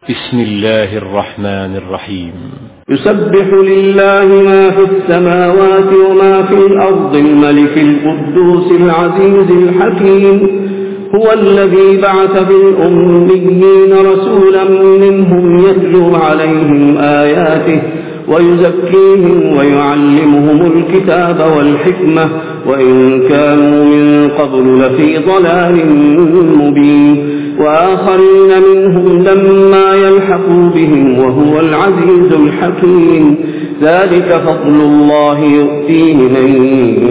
بسم الله الرحمن الرحيم. يسبح لله ما في السماوات وما في الأرض الملك القدوس العزيز الحكيم. هو الذي بعث في الأميين رسولا منهم يتلو عليهم آياته ويزكيهم ويعلمهم الكتاب والحكمة وإن كانوا من قبل لفي ضلال مبين وآخرين منهم لما يلحقوا بهم وهو العزيز الحكيم. ذلك فضل الله يؤتيه من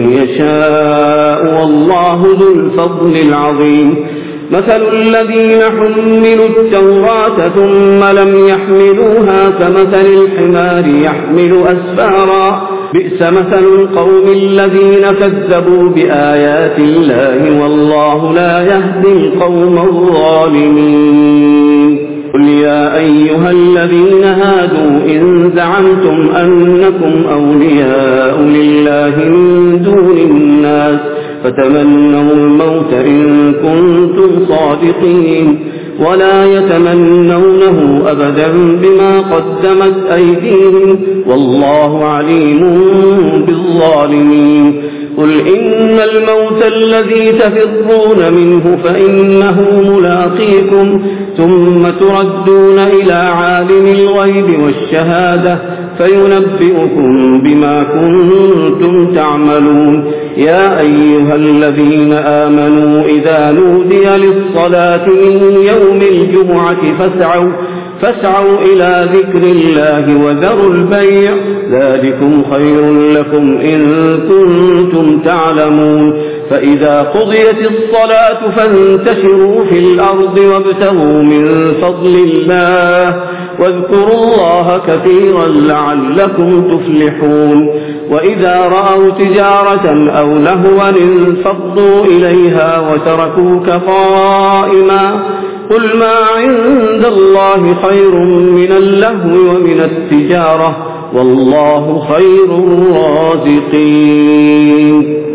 يشاء والله ذو الفضل العظيم. مثل الذين حملوا التوراة ثم لم يحملوها كمثل الحمار يحمل أسفارا بئس مثل القوم الذين كذبوا بآيات الله والله لا يهدي القوم الظالمين. قل يا أيها الذين هادوا إن زعمتم أنكم أولياء لله من دون الناس فتمنوا الموت إن كنتم صادقين ولا يتمنونه أبدا بما قدمت أيديهم والله عليم بالظالمين. قل إن الموت الذي تفرون منه فإنه ملاقيكم ثم تردون إلى عالم الغيب والشهادة فينبئكم بما كنتم تعملون. يا أيها الذين آمنوا إذا نودي للصلاة من يوم الجمعة فاسعوا إلى ذكر الله وذروا البيع ذلكم خير لكم إن كنتم تعلمون. فإذا قضيت الصلاة فانتشروا في الأرض وابتغوا من فضل الله واذكروا الله كثيرا لعلكم تفلحون. وإذا رأوا تجارة أو لهوا انفضوا إليها وتركوك قائما قل ما عند الله خير من اللهو ومن التجارة والله خير الرازقين.